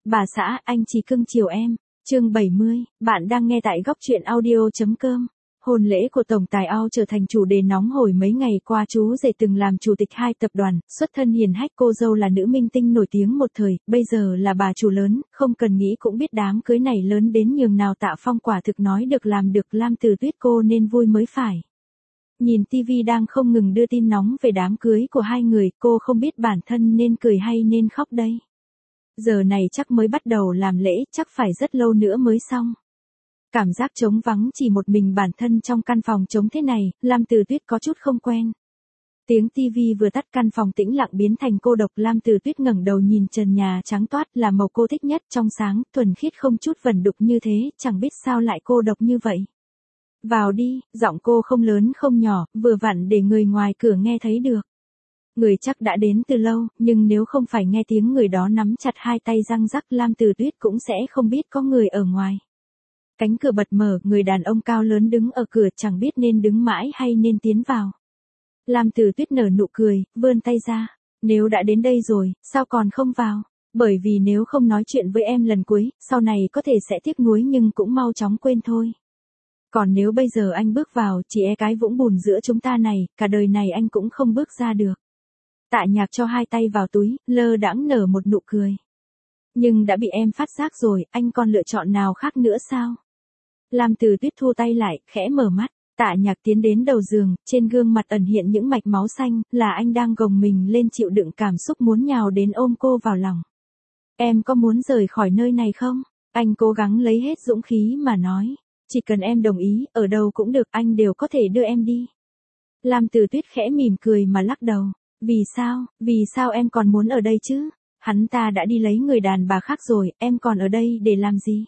Bà xã, anh chỉ cưng chiều em. Chương 70, bạn đang nghe tại góc truyện audio.com. Hôn lễ của Tổng tài Ao trở thành chủ đề nóng hổi mấy ngày qua. Chú rể từng làm chủ tịch 2 tập đoàn, xuất thân hiền hách, cô dâu là nữ minh tinh nổi tiếng một thời, bây giờ là bà chủ lớn, không cần nghĩ cũng biết đám cưới này lớn đến nhường nào. Tạ Phong quả thực nói được làm được, Lam Từ Tuyết cô nên vui mới phải. Nhìn TV đang không ngừng đưa tin nóng về đám cưới của hai người, cô không biết bản thân nên cười hay nên khóc đây. Giờ này chắc mới bắt đầu làm lễ, chắc phải rất lâu nữa mới xong. Cảm giác trống vắng chỉ một mình bản thân trong căn phòng trống thế này, Lam Từ Tuyết có chút không quen. Tiếng TV vừa tắt, căn phòng tĩnh lặng biến thành cô độc. Lam Từ Tuyết ngẩng đầu nhìn trần nhà trắng toát, là màu cô thích nhất, trong sáng, thuần khiết không chút vẩn đục như thế, chẳng biết sao lại cô độc như vậy. Vào đi, giọng cô không lớn không nhỏ, vừa vặn để người ngoài cửa nghe thấy được. Người chắc đã đến từ lâu, nhưng nếu không phải nghe tiếng người đó nắm chặt hai tay răng rắc, Lam Từ Tuyết cũng sẽ không biết có người ở ngoài. Cánh cửa bật mở, người đàn ông cao lớn đứng ở cửa, chẳng biết nên đứng mãi hay nên tiến vào. Lam Từ Tuyết nở nụ cười, vươn tay ra. Nếu đã đến đây rồi, sao còn không vào? Bởi vì nếu không nói chuyện với em lần cuối, sau này có thể sẽ tiếc nuối nhưng cũng mau chóng quên thôi. Còn nếu bây giờ anh bước vào, chỉ e cái vũng bùn giữa chúng ta này, cả đời này anh cũng không bước ra được. Tạ Nhạc cho hai tay vào túi, lơ đãng nở một nụ cười. Nhưng đã bị em phát giác rồi, anh còn lựa chọn nào khác nữa sao? Lam Từ Tuyết thu tay lại, khẽ mở mắt. Tạ Nhạc tiến đến đầu giường, trên gương mặt ẩn hiện những mạch máu xanh, là anh đang gồng mình lên chịu đựng cảm xúc muốn nhào đến ôm cô vào lòng. Em có muốn rời khỏi nơi này không? Anh cố gắng lấy hết dũng khí mà nói. Chỉ cần em đồng ý, ở đâu cũng được, anh đều có thể đưa em đi. Lam Từ Tuyết khẽ mỉm cười mà lắc đầu. Vì sao em còn muốn ở đây chứ? Hắn ta đã đi lấy người đàn bà khác rồi, em còn ở đây để làm gì?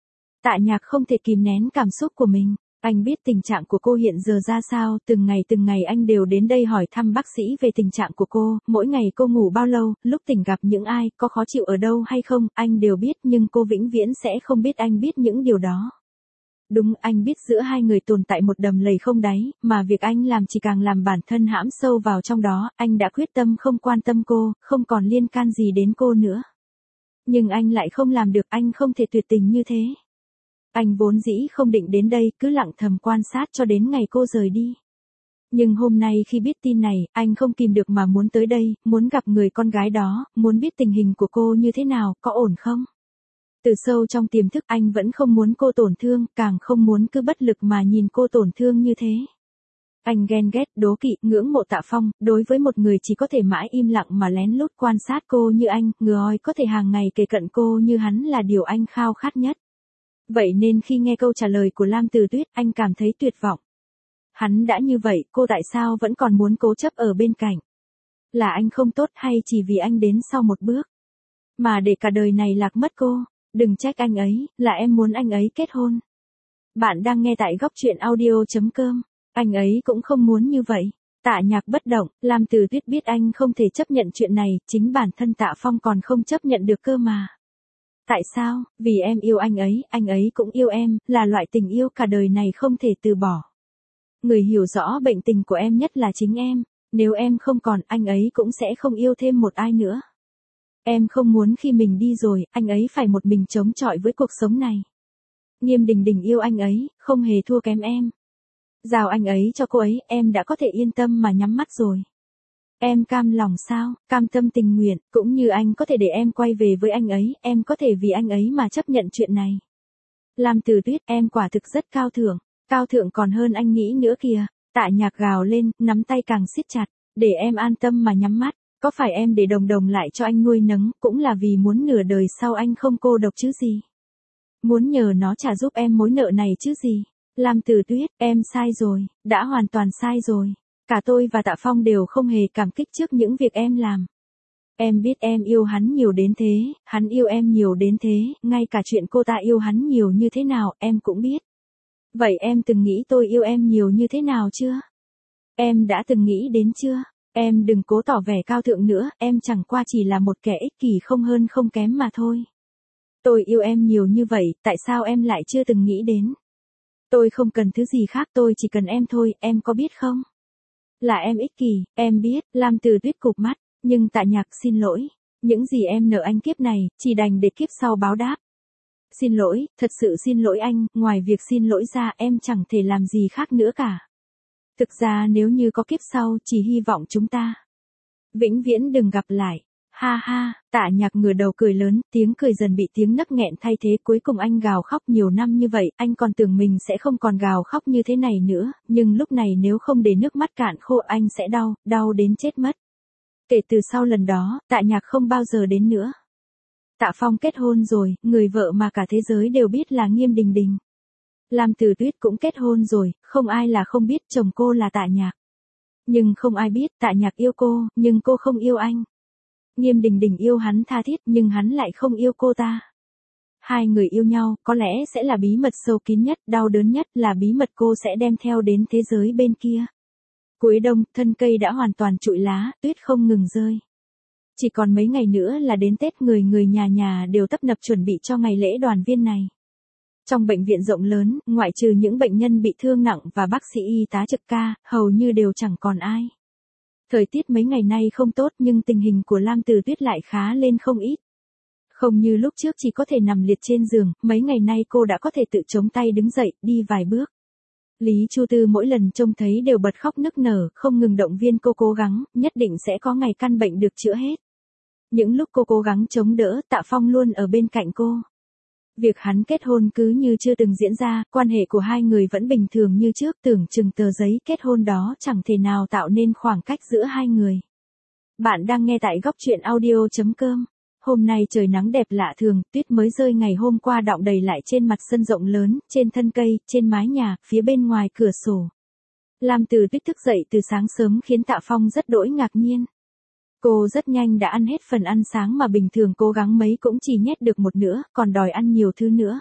Tạ Nhạc không thể kìm nén cảm xúc của mình. Anh biết tình trạng của cô hiện giờ ra sao, từng ngày anh đều đến đây hỏi thăm bác sĩ về tình trạng của cô, mỗi ngày cô ngủ bao lâu, lúc tỉnh gặp những ai, có khó chịu ở đâu hay không, anh đều biết, nhưng cô vĩnh viễn sẽ không biết anh biết những điều đó. Đúng, anh biết giữa hai người tồn tại một đầm lầy không đáy, mà việc anh làm chỉ càng làm bản thân hãm sâu vào trong đó. Anh đã quyết tâm không quan tâm cô, không còn liên can gì đến cô nữa. Nhưng anh lại không làm được, anh không thể tuyệt tình như thế. Anh vốn dĩ không định đến đây, cứ lặng thầm quan sát cho đến ngày cô rời đi. Nhưng hôm nay khi biết tin này, anh không kìm được mà muốn tới đây, muốn gặp người con gái đó, muốn biết tình hình của cô như thế nào, có ổn không? Từ sâu trong tiềm thức anh vẫn không muốn cô tổn thương, càng không muốn cứ bất lực mà nhìn cô tổn thương như thế. Anh ghen ghét, đố kỵ, ngưỡng mộ Tạ Phong, đối với một người chỉ có thể mãi im lặng mà lén lút quan sát cô như anh, người có thể hàng ngày kề cận cô như hắn là điều anh khao khát nhất. Vậy nên khi nghe câu trả lời của Lam Từ Tuyết, anh cảm thấy tuyệt vọng. Hắn đã như vậy, cô tại sao vẫn còn muốn cố chấp ở bên cạnh? Là anh không tốt hay chỉ vì anh đến sau một bước mà để cả đời này lạc mất cô? Đừng trách anh ấy, là em muốn anh ấy kết hôn. Bạn đang nghe tại góc truyện audio.com. Anh ấy cũng không muốn như vậy. Tạ Nhạc bất động, Lam Từ Tuyết biết anh không thể chấp nhận chuyện này, chính bản thân Tạ Phong còn không chấp nhận được cơ mà. Tại sao? Vì em yêu anh ấy cũng yêu em, là loại tình yêu cả đời này không thể từ bỏ. Người hiểu rõ bệnh tình của em nhất là chính em, nếu em không còn, anh ấy cũng sẽ không yêu thêm một ai nữa. Em không muốn khi mình đi rồi, anh ấy phải một mình chống chọi với cuộc sống này. Nghiêm Đình Đình yêu anh ấy, không hề thua kém em. Giao anh ấy cho cô ấy, em đã có thể yên tâm mà nhắm mắt rồi. Em cam lòng sao? Cam tâm tình nguyện, cũng như anh có thể để em quay về với anh ấy, em có thể vì anh ấy mà chấp nhận chuyện này. Lam Từ Tuyết, em quả thực rất cao thượng còn hơn anh nghĩ nữa kìa. Tạ Nhạc gào lên, nắm tay càng siết chặt, để em an tâm mà nhắm mắt. Có phải em để đồng lại cho anh nuôi nấng, cũng là vì muốn nửa đời sau anh không cô độc chứ gì? Muốn nhờ nó trả giúp em mối nợ này chứ gì? Lam Từ Tuyết, em sai rồi, đã hoàn toàn sai rồi. Cả tôi và Tạ Phong đều không hề cảm kích trước những việc em làm. Em biết em yêu hắn nhiều đến thế, hắn yêu em nhiều đến thế, ngay cả chuyện cô ta yêu hắn nhiều như thế nào, em cũng biết. Vậy em từng nghĩ tôi yêu em nhiều như thế nào chưa? Em đã từng nghĩ đến chưa? Em đừng cố tỏ vẻ cao thượng nữa, em chẳng qua chỉ là một kẻ ích kỷ không hơn không kém mà thôi. Tôi yêu em nhiều như vậy, tại sao em lại chưa từng nghĩ đến? Tôi không cần thứ gì khác, tôi chỉ cần em thôi, em có biết không? Là em ích kỷ, em biết. Lam Từ Tuyết cụp mắt, nhưng Tạ Nhạc xin lỗi. Những gì em nợ anh kiếp này, chỉ đành để kiếp sau báo đáp. Xin lỗi, thật sự xin lỗi anh, ngoài việc xin lỗi ra em chẳng thể làm gì khác nữa cả. Thực ra nếu như có kiếp sau, chỉ hy vọng chúng ta vĩnh viễn đừng gặp lại. Ha ha, Tạ Nhạc ngửa đầu cười lớn, tiếng cười dần bị tiếng nấc nghẹn thay thế, cuối cùng anh gào khóc nhiều năm như vậy, anh còn tưởng mình sẽ không còn gào khóc như thế này nữa, nhưng lúc này nếu không để nước mắt cạn khô anh sẽ đau đến chết mất. Kể từ sau lần đó, Tạ Nhạc không bao giờ đến nữa. Tạ Phong kết hôn rồi, người vợ mà cả thế giới đều biết là Nghiêm Đình Đình. Lam Từ Tuyết cũng kết hôn rồi, không ai là không biết chồng cô là Tạ Nhạc. Nhưng không ai biết Tạ Nhạc yêu cô, nhưng cô không yêu anh. Nghiêm Đình Đình yêu hắn tha thiết nhưng hắn lại không yêu cô ta. Hai người yêu nhau, có lẽ sẽ là bí mật sâu kín nhất, đau đớn nhất là bí mật cô sẽ đem theo đến thế giới bên kia. Cuối đông, thân cây đã hoàn toàn trụi lá, tuyết không ngừng rơi. Chỉ còn mấy ngày nữa là đến Tết, người nhà nhà đều tấp nập chuẩn bị cho ngày lễ đoàn viên này. Trong bệnh viện rộng lớn, ngoại trừ những bệnh nhân bị thương nặng và bác sĩ y tá trực ca, hầu như đều chẳng còn ai. Thời tiết mấy ngày nay không tốt nhưng tình hình của Lam Từ Tuyết lại khá lên không ít. Không như lúc trước chỉ có thể nằm liệt trên giường, mấy ngày nay cô đã có thể tự chống tay đứng dậy, đi vài bước. Lý Chu Tư mỗi lần trông thấy đều bật khóc nức nở, không ngừng động viên cô cố gắng, nhất định sẽ có ngày căn bệnh được chữa hết. Những lúc cô cố gắng chống đỡ, Tạ Phong luôn ở bên cạnh cô. Việc hắn kết hôn cứ như chưa từng diễn ra, quan hệ của hai người vẫn bình thường như trước, tưởng chừng tờ giấy kết hôn đó chẳng thể nào tạo nên khoảng cách giữa hai người. Bạn đang nghe tại góc truyện audio.com. Hôm nay trời nắng đẹp lạ thường, tuyết mới rơi ngày hôm qua đọng đầy lại trên mặt sân rộng lớn, trên thân cây, trên mái nhà, phía bên ngoài cửa sổ. Lam Từ Tuyết thức dậy từ sáng sớm khiến Tạ Phong rất đỗi ngạc nhiên. Cô rất nhanh đã ăn hết phần ăn sáng mà bình thường cố gắng mấy cũng chỉ nhét được một nữa, còn đòi ăn nhiều thứ nữa.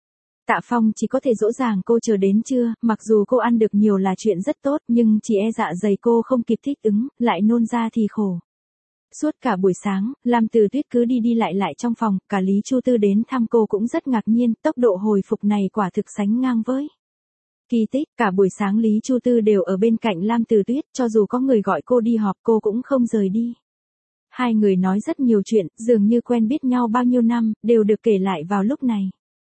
Tạ Phong chỉ có thể dỗ dàng cô chờ đến trưa, mặc dù cô ăn được nhiều là chuyện rất tốt nhưng chỉ e dạ dày cô không kịp thích ứng, lại nôn ra thì khổ. Suốt cả buổi sáng, Lam Từ Tuyết cứ đi lại trong phòng, cả Lý Chu Tư đến thăm cô cũng rất ngạc nhiên, tốc độ hồi phục này quả thực sánh ngang với kỳ tích. Cả buổi sáng Lý Chu Tư đều ở bên cạnh Lam Từ Tuyết, cho dù có người gọi cô đi họp cô cũng không rời đi. Hai người nói rất nhiều chuyện, dường như quen biết nhau bao nhiêu năm, đều được kể lại vào lúc này.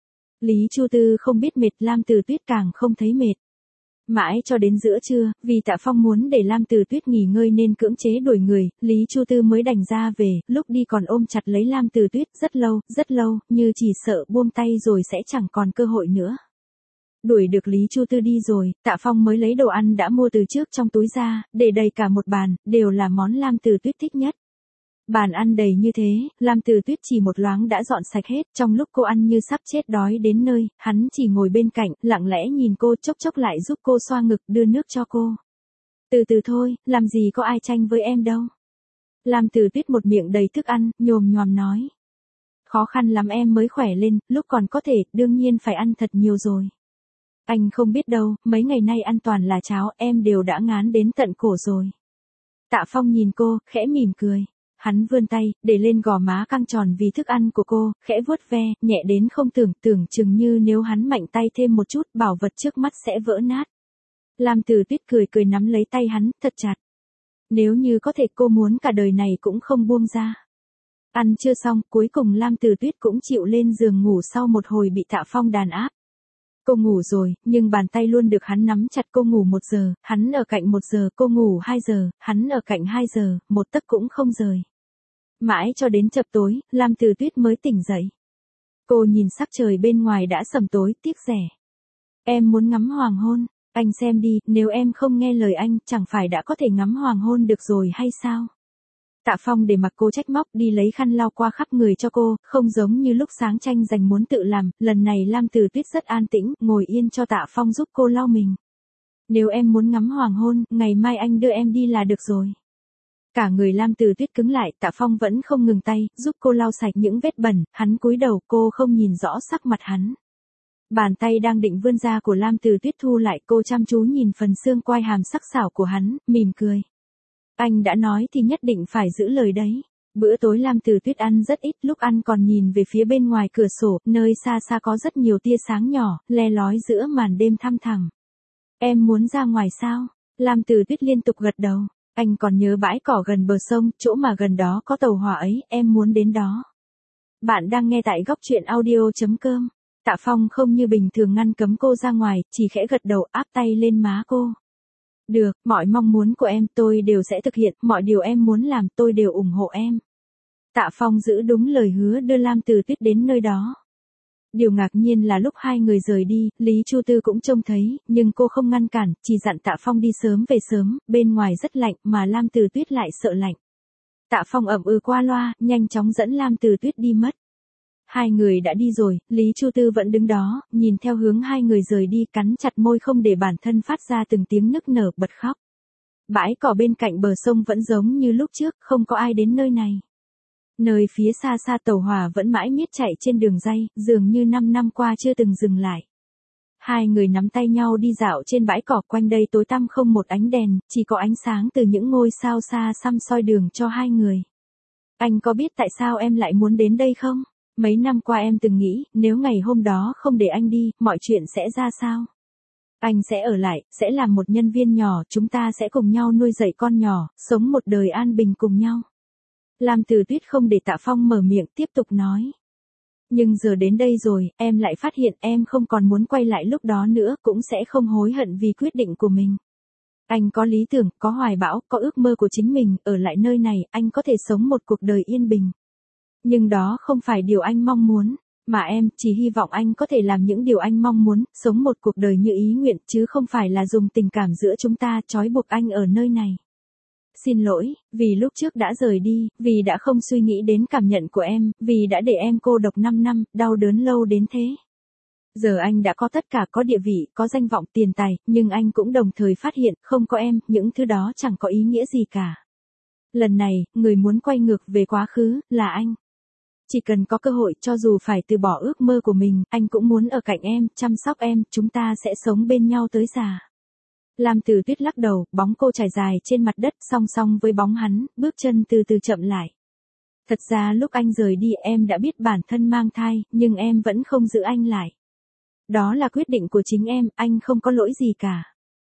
Lý Chu Tư không biết mệt, Lam Từ Tuyết càng không thấy mệt. Mãi cho đến giữa trưa, vì Tạ Phong muốn để Lam Từ Tuyết nghỉ ngơi nên cưỡng chế đuổi người, Lý Chu Tư mới đành ra về, lúc đi còn ôm chặt lấy Lam Từ Tuyết rất lâu, như chỉ sợ buông tay rồi sẽ chẳng còn cơ hội nữa. Đuổi được Lý Chu Tư đi rồi, Tạ Phong mới lấy đồ ăn đã mua từ trước trong túi ra, để đầy cả một bàn, đều là món Lam Từ Tuyết thích nhất. Bàn ăn đầy như thế, Lam Từ Tuyết chỉ một loáng đã dọn sạch hết, trong lúc cô ăn như sắp chết đói đến nơi, hắn chỉ ngồi bên cạnh, lặng lẽ nhìn cô, chốc lại giúp cô xoa ngực, đưa nước cho cô. Từ từ thôi, làm gì có ai tranh với em đâu. Lam Từ Tuyết một miệng đầy thức ăn, nhồm nhòm nói. Khó khăn lắm em mới khỏe lên, lúc còn có thể, đương nhiên phải ăn thật nhiều rồi. Anh không biết đâu, mấy ngày nay ăn toàn là cháo, em đều đã ngán đến tận cổ rồi. Tạ Phong nhìn cô, khẽ mỉm cười. Hắn vươn tay, để lên gò má căng tròn vì thức ăn của cô, khẽ vuốt ve, nhẹ đến không tưởng chừng như nếu hắn mạnh tay thêm một chút, bảo vật trước mắt sẽ vỡ nát. Lam Từ Tuyết cười nắm lấy tay hắn, thật chặt. Nếu như có thể cô muốn cả đời này cũng không buông ra. Ăn chưa xong, cuối cùng Lam Từ Tuyết cũng chịu lên giường ngủ sau một hồi bị Tạ Phong đàn áp. Cô ngủ rồi, nhưng bàn tay luôn được hắn nắm chặt. Cô ngủ 1 giờ, hắn ở cạnh 1 giờ, cô ngủ 2 giờ, hắn ở cạnh 2 giờ, một tấc cũng không rời. Mãi cho đến chập tối, Lam Từ Tuyết mới tỉnh dậy. Cô nhìn sắc trời bên ngoài đã sầm tối, tiếc rẻ. Em muốn ngắm hoàng hôn, anh xem đi, nếu em không nghe lời anh, chẳng phải đã có thể ngắm hoàng hôn được rồi hay sao? Tạ Phong để mặc cô trách móc, đi lấy khăn lau qua khắp người cho cô, không giống như lúc sáng tranh giành muốn tự làm, lần này Lam Từ Tuyết rất an tĩnh, ngồi yên cho Tạ Phong giúp cô lau mình. Nếu em muốn ngắm hoàng hôn, ngày mai anh đưa em đi là được rồi. Cả người Lam Từ Tuyết cứng lại, Tạ Phong vẫn không ngừng tay, giúp cô lau sạch những vết bẩn, hắn cúi đầu, cô không nhìn rõ sắc mặt hắn. Bàn tay đang định vươn ra của Lam Từ Tuyết thu lại, cô chăm chú nhìn phần xương quai hàm sắc sảo của hắn, mỉm cười. Anh đã nói thì nhất định phải giữ lời đấy. Bữa tối Lam Từ Tuyết ăn rất ít, lúc ăn còn nhìn về phía bên ngoài cửa sổ, nơi xa xa có rất nhiều tia sáng nhỏ, le lói giữa màn đêm thăm thẳm. Em muốn ra ngoài sao? Lam Từ Tuyết liên tục gật đầu. Anh còn nhớ bãi cỏ gần bờ sông, chỗ mà gần đó có tàu hỏa ấy, em muốn đến đó. Bạn đang nghe tại góc truyện audio.com. Tạ Phong không như bình thường ngăn cấm cô ra ngoài, chỉ khẽ gật đầu áp tay lên má cô. Được, mọi mong muốn của em tôi đều sẽ thực hiện, mọi điều em muốn làm tôi đều ủng hộ em. Tạ Phong giữ đúng lời hứa đưa Lam Từ Tuyết đến nơi đó. Điều ngạc nhiên là lúc hai người rời đi, Lý Chu Tư cũng trông thấy, nhưng cô không ngăn cản, chỉ dặn Tạ Phong đi sớm về sớm, bên ngoài rất lạnh mà Lam Từ Tuyết lại sợ lạnh. Tạ Phong ậm ừ qua loa, nhanh chóng dẫn Lam Từ Tuyết đi mất. Hai người đã đi rồi, Lý Chu Tư vẫn đứng đó, nhìn theo hướng hai người rời đi, cắn chặt môi không để bản thân phát ra từng tiếng nức nở bật khóc. Bãi cỏ bên cạnh bờ sông vẫn giống như lúc trước, không có ai đến nơi này. Nơi phía xa xa tàu hỏa vẫn mãi miết chạy trên đường ray, dường như 5 năm qua chưa từng dừng lại. Hai người nắm tay nhau đi dạo trên bãi cỏ, quanh đây tối tăm không một ánh đèn, chỉ có ánh sáng từ những ngôi sao xa xăm soi đường cho hai người. Anh có biết tại sao em lại muốn đến đây không? Mấy năm qua em từng nghĩ, nếu ngày hôm đó không để anh đi, mọi chuyện sẽ ra sao? Anh sẽ ở lại, sẽ làm một nhân viên nhỏ, chúng ta sẽ cùng nhau nuôi dạy con nhỏ, sống một đời an bình cùng nhau. Lam Từ Tuyết không để Tạ Phong mở miệng, tiếp tục nói. Nhưng giờ đến đây rồi, em lại phát hiện em không còn muốn quay lại lúc đó nữa, cũng sẽ không hối hận vì quyết định của mình. Anh có lý tưởng, có hoài bão, có ước mơ của chính mình, ở lại nơi này, anh có thể sống một cuộc đời yên bình. Nhưng đó không phải điều anh mong muốn, mà em chỉ hy vọng anh có thể làm những điều anh mong muốn, sống một cuộc đời như ý nguyện, chứ không phải là dùng tình cảm giữa chúng ta trói buộc anh ở nơi này. Xin lỗi, vì lúc trước đã rời đi, vì đã không suy nghĩ đến cảm nhận của em, vì đã để em cô độc 5 năm, đau đớn lâu đến thế. Giờ anh đã có tất cả, có địa vị, có danh vọng, tiền tài, nhưng anh cũng đồng thời phát hiện, không có em, những thứ đó chẳng có ý nghĩa gì cả. Lần này, người muốn quay ngược về quá khứ, là anh. Chỉ cần có cơ hội, cho dù phải từ bỏ ước mơ của mình, anh cũng muốn ở cạnh em, chăm sóc em, chúng ta sẽ sống bên nhau tới già. Lam Từ Tuyết lắc đầu, bóng cô trải dài trên mặt đất song song với bóng hắn, bước chân từ từ chậm lại. Thật ra lúc anh rời đi em đã biết bản thân mang thai, nhưng em vẫn không giữ anh lại. Đó là quyết định của chính em, anh không có lỗi gì cả.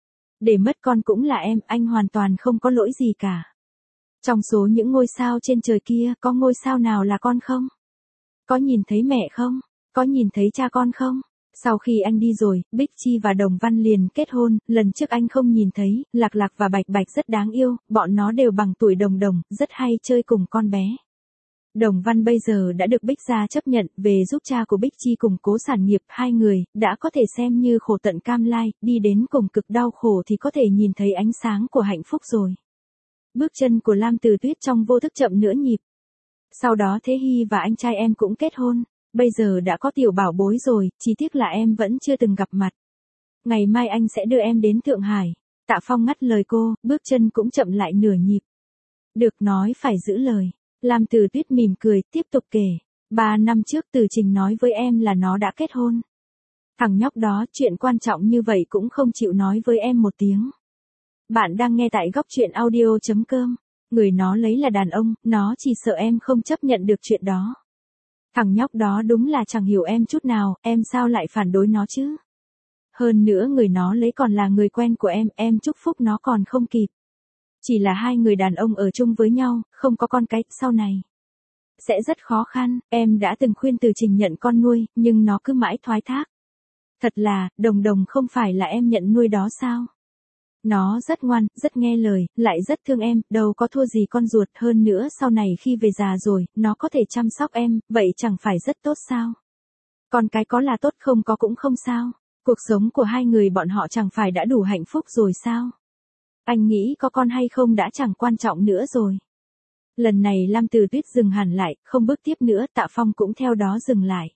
Để mất con cũng là em, anh hoàn toàn không có lỗi gì cả. Trong số những ngôi sao trên trời kia, có ngôi sao nào là con không? Có nhìn thấy mẹ không? Có nhìn thấy cha con không? Sau khi anh đi rồi, Bích Chi và Đồng Văn liền kết hôn, lần trước anh không nhìn thấy, Lạc Lạc và Bạch Bạch rất đáng yêu, bọn nó đều bằng tuổi Đồng Đồng, rất hay chơi cùng con bé. Đồng Văn bây giờ đã được Bích gia chấp nhận, về giúp cha của Bích Chi củng cố sản nghiệp, hai người, đã có thể xem như khổ tận cam lai, đi đến cùng cực đau khổ thì có thể nhìn thấy ánh sáng của hạnh phúc rồi. Bước chân của Lam Từ Tuyết trong vô thức chậm nửa nhịp. Sau đó Thế Hy và anh trai em cũng kết hôn. Bây giờ đã có tiểu bảo bối rồi, chỉ tiếc là em vẫn chưa từng gặp mặt. Ngày mai anh sẽ đưa em đến Thượng Hải. Tạ Phong ngắt lời cô, bước chân cũng chậm lại nửa nhịp. Được, nói phải giữ lời. Lam Từ Tuyết mỉm cười, tiếp tục kể. 3 năm trước Từ Trình nói với em là nó đã kết hôn. Thằng nhóc đó, chuyện quan trọng như vậy cũng không chịu nói với em một tiếng. Bạn đang nghe tại góc truyện audio.com. Người nó lấy là đàn ông, nó chỉ sợ em không chấp nhận được chuyện đó. Thằng nhóc đó đúng là chẳng hiểu em chút nào, em sao lại phản đối nó chứ? Hơn nữa người nó lấy còn là người quen của em chúc phúc nó còn không kịp. Chỉ là hai người đàn ông ở chung với nhau, không có con cái, sau này sẽ rất khó khăn, em đã từng khuyên Từ Trình nhận con nuôi, nhưng nó cứ mãi thoái thác. Thật là, Đồng Đồng không phải là em nhận nuôi đó sao? Nó rất ngoan, rất nghe lời, lại rất thương em, đâu có thua gì con ruột, hơn nữa sau này khi về già rồi, nó có thể chăm sóc em, vậy chẳng phải rất tốt sao? Con cái có là tốt, không có cũng không sao. Cuộc sống của hai người bọn họ chẳng phải đã đủ hạnh phúc rồi sao? Anh nghĩ có con hay không đã chẳng quan trọng nữa rồi. Lần này Lam Từ Tuyết dừng hẳn lại, không bước tiếp nữa, Tạ Phong cũng theo đó dừng lại.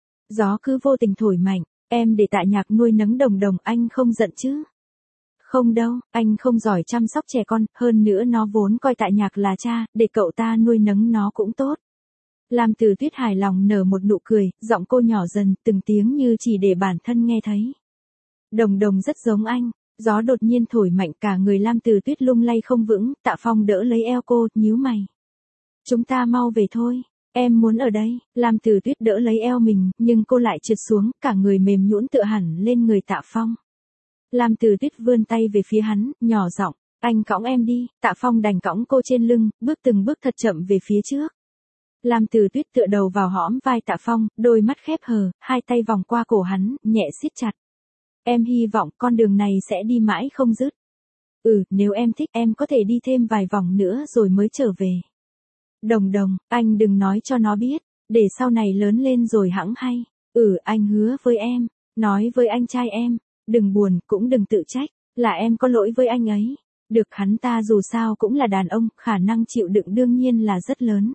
Gió cứ vô tình thổi mạnh, em để Tạ Nhạc nuôi nấng Đồng Đồng, anh không giận chứ? Không đâu, anh không giỏi chăm sóc trẻ con, hơn nữa nó vốn coi Tạ Nhạc là cha, để cậu ta nuôi nấng nó cũng tốt. Lam Từ Tuyết hài lòng nở một nụ cười, giọng cô nhỏ dần, từng tiếng như chỉ để bản thân nghe thấy. Đồng Đồng rất giống anh. Gió đột nhiên thổi mạnh, cả người Lam Từ Tuyết lung lay không vững, Tạ Phong đỡ lấy eo cô, nhíu mày. Chúng ta mau về thôi, em muốn ở đây. Lam Từ Tuyết đỡ lấy eo mình, nhưng cô lại trượt xuống, cả người mềm nhũn tựa hẳn lên người Tạ Phong. Lam Từ Tuyết vươn tay về phía hắn, nhỏ giọng, Anh cõng em đi, Tạ Phong đành cõng cô trên lưng, bước từng bước thật chậm về phía trước. Lam Từ Tuyết tựa đầu vào hõm vai Tạ Phong, đôi mắt khép hờ, hai tay vòng qua cổ hắn, nhẹ siết chặt. Em hy vọng con đường này sẽ đi mãi không dứt. Nếu em thích em có thể đi thêm vài vòng nữa rồi mới trở về. Đồng Đồng, anh đừng nói cho nó biết, để sau này lớn lên rồi hẵng hay. Anh hứa với em, nói với anh trai em, đừng buồn cũng đừng tự trách, là em có lỗi với anh ấy. Được, hắn ta dù sao cũng là đàn ông, khả năng chịu đựng đương nhiên là rất lớn.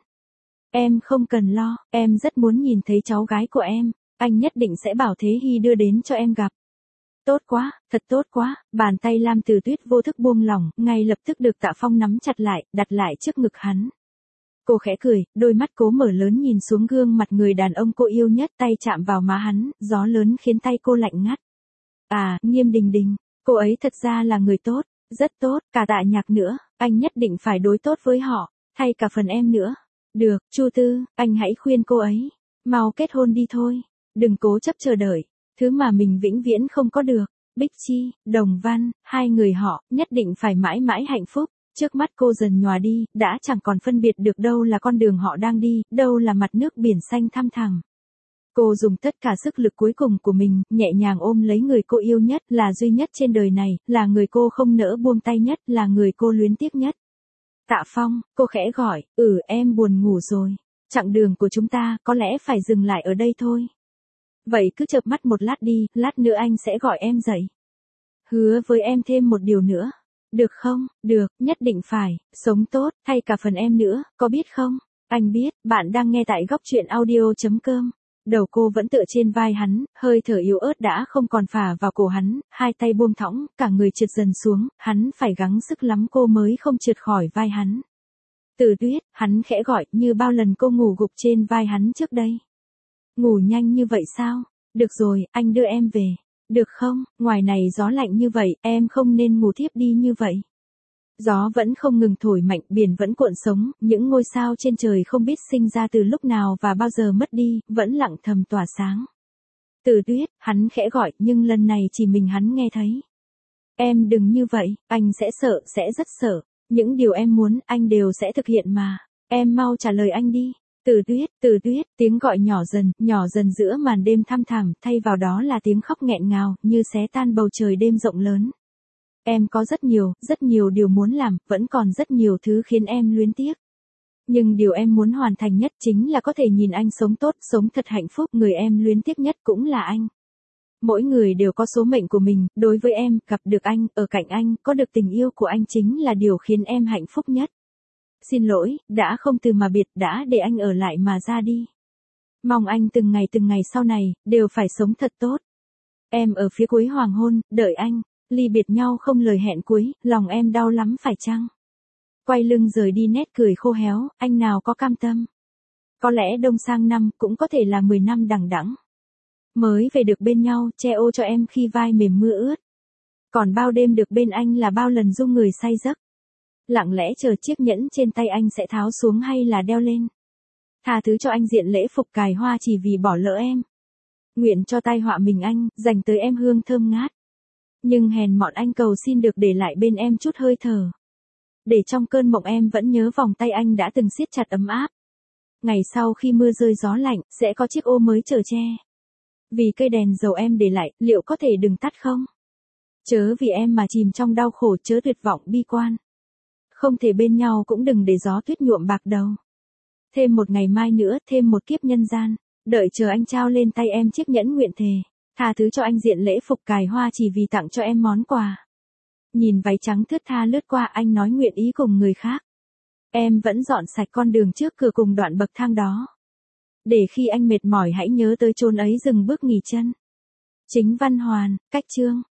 Em không cần lo, em rất muốn nhìn thấy cháu gái của em, anh nhất định sẽ bảo Thế Hy đưa đến cho em gặp. Tốt quá, thật tốt quá, bàn tay Lam Từ Tuyết vô thức buông lỏng, ngay lập tức được Tạ Phong nắm chặt lại, đặt lại trước ngực hắn. Cô khẽ cười, đôi mắt cố mở lớn nhìn xuống gương mặt người đàn ông cô yêu nhất, tay chạm vào má hắn, gió lớn khiến tay cô lạnh ngắt. Nghiêm Đình Đình, cô ấy thật ra là người tốt, rất tốt, cả Tạ Nhạc nữa, anh nhất định phải đối tốt với họ, thay cả phần em nữa. Được, Chu Tư, anh hãy khuyên cô ấy, mau kết hôn đi thôi, đừng cố chấp chờ đợi, thứ mà mình vĩnh viễn không có được. Bích Chi, Đồng Văn, hai người họ, nhất định phải mãi mãi hạnh phúc. Trước mắt cô dần nhòa đi, đã chẳng còn phân biệt được đâu là con đường họ đang đi, đâu là mặt nước biển xanh thăm thẳm. Cô dùng tất cả sức lực cuối cùng của mình, nhẹ nhàng ôm lấy người cô yêu nhất, là duy nhất trên đời này, là người cô không nỡ buông tay nhất, là người cô luyến tiếc nhất. Tạ Phong, cô khẽ gọi, em buồn ngủ rồi. Chặng đường của chúng ta có lẽ phải dừng lại ở đây thôi. Vậy cứ chợp mắt một lát đi, lát nữa anh sẽ gọi em dậy. Hứa với em thêm một điều nữa. Được không? Được, nhất định phải, sống tốt, thay cả phần em nữa, có biết không? Anh biết, bạn đang nghe tại góc truyện audio.com. Đầu cô vẫn tựa trên vai hắn, hơi thở yếu ớt đã không còn phả vào cổ hắn, hai tay buông thõng, cả người trượt dần xuống, hắn phải gắng sức lắm cô mới không trượt khỏi vai hắn. Từ Tuyết, hắn khẽ gọi, như bao lần cô ngủ gục trên vai hắn trước đây. Ngủ nhanh như vậy sao? Được rồi, anh đưa em về. Được không, ngoài này gió lạnh như vậy, em không nên ngủ thiếp đi như vậy. Gió vẫn không ngừng thổi mạnh, biển vẫn cuộn sống, những ngôi sao trên trời không biết sinh ra từ lúc nào và bao giờ mất đi, vẫn lặng thầm tỏa sáng. Từ Tuyết, hắn khẽ gọi, nhưng lần này chỉ mình hắn nghe thấy. Em đừng như vậy, anh sẽ sợ, sẽ rất sợ. Những điều em muốn, anh đều sẽ thực hiện mà. Em mau trả lời anh đi. Từ Tuyết, tiếng gọi nhỏ dần giữa màn đêm thăm thẳm, thay vào đó là tiếng khóc nghẹn ngào, như xé tan bầu trời đêm rộng lớn. Em có rất nhiều điều muốn làm, vẫn còn rất nhiều thứ khiến em luyến tiếc. Nhưng điều em muốn hoàn thành nhất chính là có thể nhìn anh sống tốt, sống thật hạnh phúc, người em luyến tiếc nhất cũng là anh. Mỗi người đều có số mệnh của mình, đối với em, gặp được anh, ở cạnh anh, có được tình yêu của anh chính là điều khiến em hạnh phúc nhất. Xin lỗi, đã không từ mà biệt, đã để anh ở lại mà ra đi. Mong anh từng ngày sau này, đều phải sống thật tốt. Em ở phía cuối hoàng hôn, đợi anh, ly biệt nhau không lời hẹn cuối, lòng em đau lắm phải chăng? Quay lưng rời đi nét cười khô héo, anh nào có cam tâm. Có lẽ đông sang năm, cũng có thể là 10 năm đằng đẵng. Mới về được bên nhau, che ô cho em khi vai mềm mưa ướt. Còn bao đêm được bên anh là bao lần dung người say giấc. Lặng lẽ chờ chiếc nhẫn trên tay anh sẽ tháo xuống hay là đeo lên. Tha thứ cho anh diện lễ phục cài hoa chỉ vì bỏ lỡ em. Nguyện cho tai họa mình anh, dành tới em hương thơm ngát. Nhưng hèn mọn anh cầu xin được để lại bên em chút hơi thở. Để trong cơn mộng em vẫn nhớ vòng tay anh đã từng siết chặt ấm áp. Ngày sau khi mưa rơi gió lạnh, sẽ có chiếc ô mới chở che. Vì cây đèn dầu em để lại, liệu có thể đừng tắt không? Chớ vì em mà chìm trong đau khổ, chớ tuyệt vọng bi quan. Không thể bên nhau cũng đừng để gió tuyết nhuộm bạc đầu. Thêm một ngày mai nữa, thêm một kiếp nhân gian, đợi chờ anh trao lên tay em chiếc nhẫn nguyện thề. Tha thứ cho anh diện lễ phục cài hoa chỉ vì tặng cho em món quà. Nhìn váy trắng thướt tha lướt qua, anh nói nguyện ý cùng người khác. Em vẫn dọn sạch con đường trước cửa cùng đoạn bậc thang đó. Để khi anh mệt mỏi hãy nhớ tới chốn ấy dừng bước nghỉ chân. Chính Văn Hoàn, cách chương.